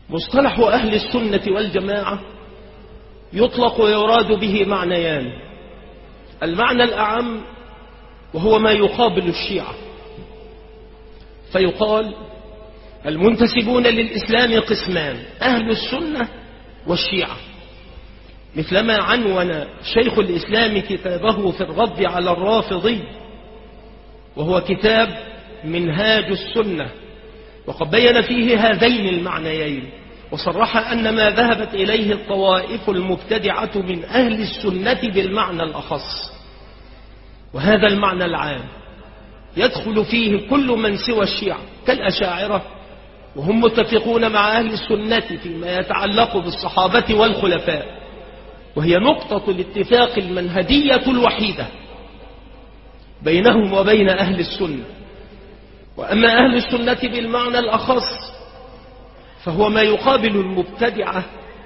مصطلح أهل السنة والجماعة يطلق ويراد به معنيان: المعنى الأعم وهو ما يقابل الشيعة، فيقال المنتسبون للإسلام قسمان: أهل السنة والشيعة، مثلما عنون شيخ الإسلام كتابه في الرد على الرافضي وهو كتاب منهاج السنة، وقد بين فيه هذين المعنيين، وصرح أن ما ذهبت إليه الطوائف المبتدعة من أهل السنة بالمعنى الأخص، وهذا المعنى العام يدخل فيه كل من سوى الشيعة كالأشاعرة، وهم متفقون مع أهل السنة فيما يتعلق بالصحابة والخلفاء، وهي نقطة الاتفاق المنهجية الوحيدة بينهم وبين أهل السنة. وأما أهل السنة بالمعنى الأخص فهو ما يقابل المبتدعة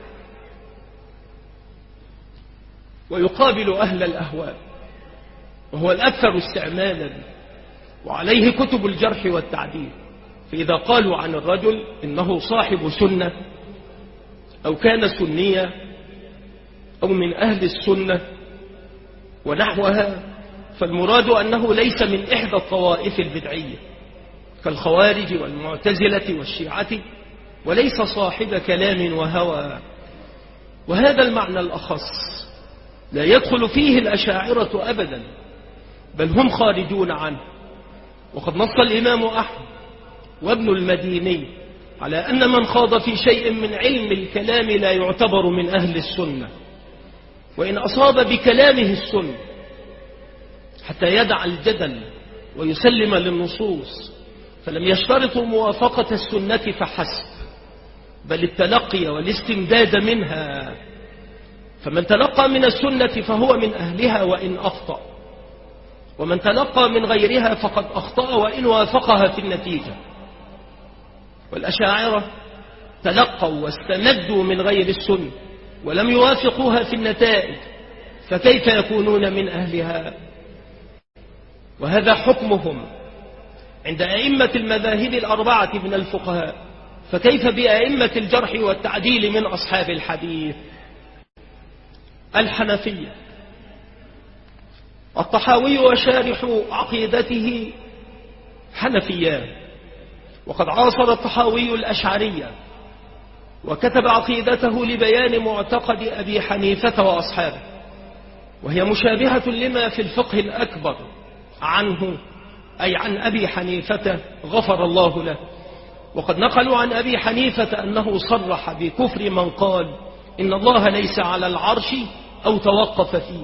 ويقابل أهل الأهواء، وهو الأكثر استعمالا، وعليه كتب الجرح والتعديل. فإذا قالوا عن الرجل إنه صاحب سنة أو كان سنيا أو من أهل السنة ونحوها، فالمراد أنه ليس من إحدى الطوائف البدعية كالخوارج والمعتزلة والشيعة، وليس صاحب كلام وهوى. وهذا المعنى الأخص لا يدخل فيه الأشاعرة أبدا، بل هم خارجون عنه. وقد نص الإمام أحمد وابن المديني على أن من خاض في شيء من علم الكلام لا يعتبر من أهل السنة، وإن أصاب بكلامه السنة حتى يدع الجدل ويسلم للنصوص، فلم يشترطوا موافقة السنة فحسب، بل التلقي والاستمداد منها. فمن تلقى من السنة فهو من أهلها وإن أخطأ، ومن تلقى من غيرها فقد أخطأ وإن وافقها في النتيجة. والأشاعرة تلقوا واستمدوا من غير السنة ولم يوافقوها في النتائج، فكيف يكونون من أهلها؟ وهذا حكمهم عند أئمة المذاهب الأربعة من الفقهاء، فكيف بأئمة الجرح والتعديل من أصحاب الحديث؟ الحنفية. الطحاوي وشارح عقيدته حنفيان، وقد عاصر الطحاوي الأشعرية وكتب عقيدته لبيان معتقد أبي حنيفة وأصحابه، وهي مشابهة لما في الفقه الأكبر عنه، أي عن أبي حنيفة غفر الله له. وقد نقلوا عن أبي حنيفة أنه صرح بكفر من قال إن الله ليس على العرش أو توقف فيه.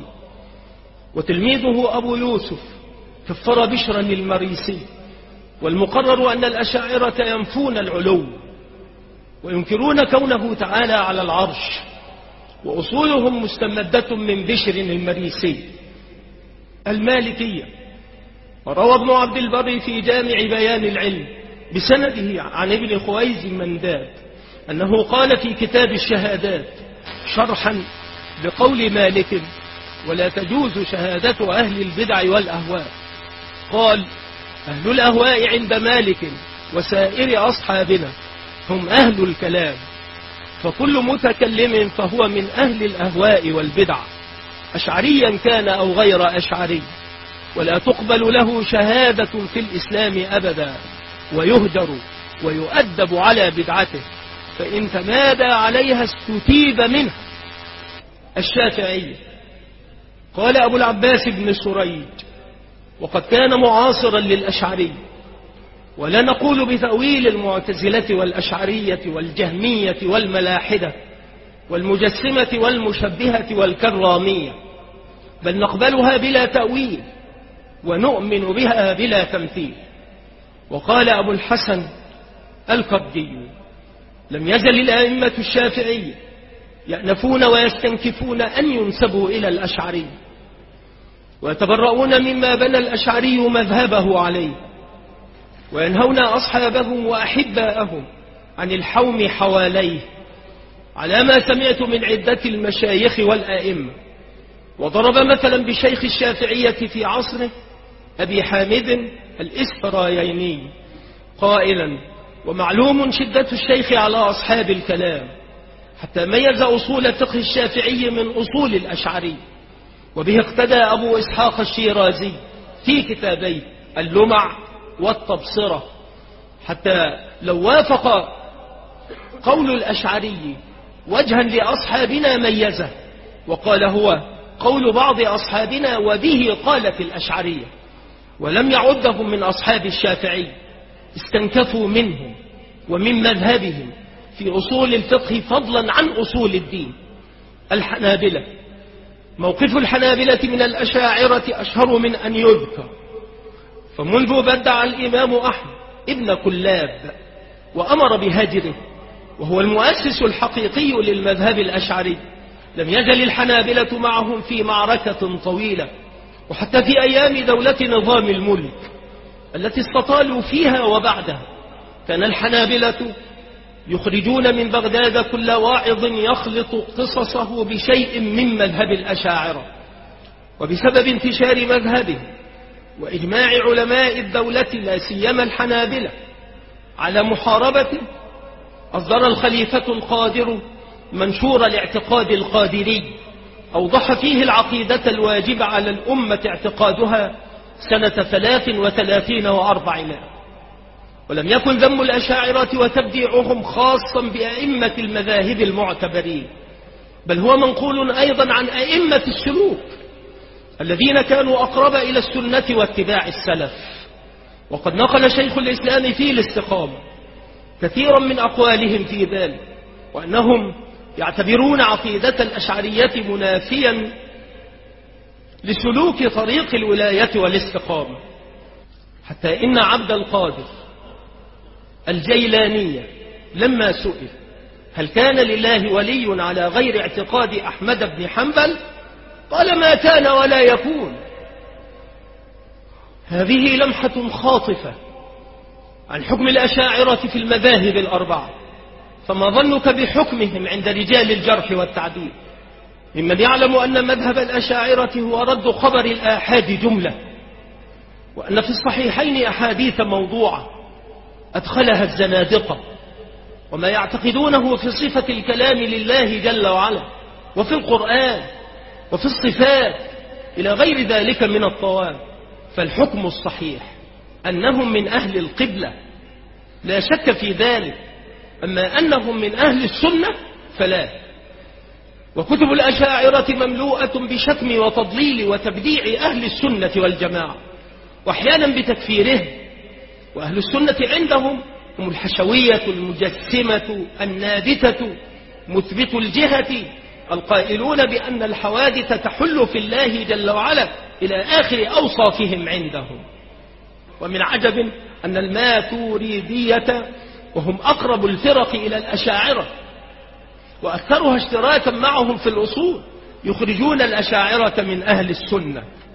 وتلميذه أبو يوسف كفر بشرا المريسي. والمقرر أن الأشاعرة ينفون العلو وينكرون كونه تعالى على العرش، وأصولهم مستمدة من بشر المريسي. المالكية. وروى ابن عبد البر في جامع بيان العلم بسنده عن ابن خويز منداد أنه قال في كتاب الشهادات شرحا بقول مالك: ولا تجوز شهادة أهل البدع والأهواء. قال: أهل الأهواء عند مالك وسائر أصحابنا هم أهل الكلام، فكل متكلم فهو من أهل الأهواء والبدع، أشعريا كان أو غير أشعري، ولا تقبل له شهادة في الإسلام أبدا، ويهجر ويؤدب على بدعته، فإن تمادى عليها استتيب منه. الشافعي. قال أبو العباس بن سريج، وقد كان معاصرا للأشعري: ولا نقول بتأويل المعتزلة والأشعرية والجهمية والملاحدة والمجسمة والمشبهة والكرامية، بل نقبلها بلا تأويل ونؤمن بها بلا تمثيل. وقال أبو الحسن الكردي: لم يزل الأئمة الشافعية يأنفون ويستنكفون أن ينسبوا إلى الأشعري، ويتبرؤون مما بنى الأشعري مذهبه عليه، وينهون أصحابهم وأحباءهم عن الحوم حواليه، على ما سمعت من عدة المشايخ والآئمة. وضرب مثلا بشيخ الشافعية في عصره أبي حامد الإسفرايني قائلا: ومعلوم شدة الشيخ على أصحاب الكلام، حتى ميز أصول فقه الشافعي من أصول الأشعري، وبه اقتدى أبو إسحاق الشيرازي في كتابيه اللمع والتبصرة، حتى لو وافق قول الأشعري وجها لأصحابنا ميزه وقال هو قول بعض أصحابنا وبه قالت الأشعرية، ولم يعدهم من أصحاب الشافعي، استنكفوا منهم ومن مذهبهم في أصول الفقه فضلا عن أصول الدين. الحنابلة، موقف الحنابلة من الأشاعرة أشهر من أن يذكر، فمنذ بدع الإمام أحمد ابن كلاب وأمر بهجره، وهو المؤسس الحقيقي للمذهب الأشعري، لم يزل الحنابلة معهم في معركة طويلة، وحتى في أيام دولة نظام الملك التي استطالوا فيها وبعدها كان الحنابلة يخرجون من بغداد كل واعظ يخلط قصصه بشيء من مذهب الأشاعرة. وبسبب انتشار مذهبه وإجماع علماء الدولة لا سيما الحنابلة على محاربته، أصدر الخليفة القادر منشور الاعتقاد القادري، أوضح فيه العقيدة الواجب على الأمة اعتقادها سنة 33 و400. ولم يكن ذم الأشاعرة وتبديعهم خاصا بأئمة المذاهب المعتبرين، بل هو منقول أيضا عن أئمة السلوك الذين كانوا أقرب إلى السنة واتباع السلف. وقد نقل شيخ الإسلام في الاستقامة كثيرا من أقوالهم في ذلك، وأنهم يعتبرون عقيدة الأشعرية منافيا لسلوك طريق الولاية والاستقامة، حتى إن عبد القادر الجيلاني لما سئل هل كان لله ولي على غير اعتقاد أحمد بن حنبل قال ما كان ولا يكون. هذه لمحة خاطفة عن حكم الأشاعرة في المذاهب الأربعة، فما ظنك بحكمهم عند رجال الجرح والتعديل ممن يعلم أن مذهب الأشاعرة هو رد خبر الآحاد جملة، وأن في الصحيحين أحاديث موضوعة أدخلها الزنادقة، وما يعتقدونه في صفة الكلام لله جل وعلا وفي القرآن وفي الصفات إلى غير ذلك من الطوام. فالحكم الصحيح أنهم من أهل القبلة لا شك في ذلك، أما أنهم من أهل السنة فلا. وكتب الأشاعرة مملوءة بشتم وتضليل وتبديع أهل السنة والجماعة، وأحيانا بتكفيرهم. وأهل السنة عندهم هم الحشوية المجسمة النابتة مثبت الجهة القائلون بأن الحوادث تحل في الله جل وعلا إلى آخر أوصافهم عندهم. ومن عجب أن الماتوريدية وهم أقرب الفرق إلى الأشاعرة وأكثرها اشتراكا معهم في الأصول يخرجون الأشاعرة من أهل السنة.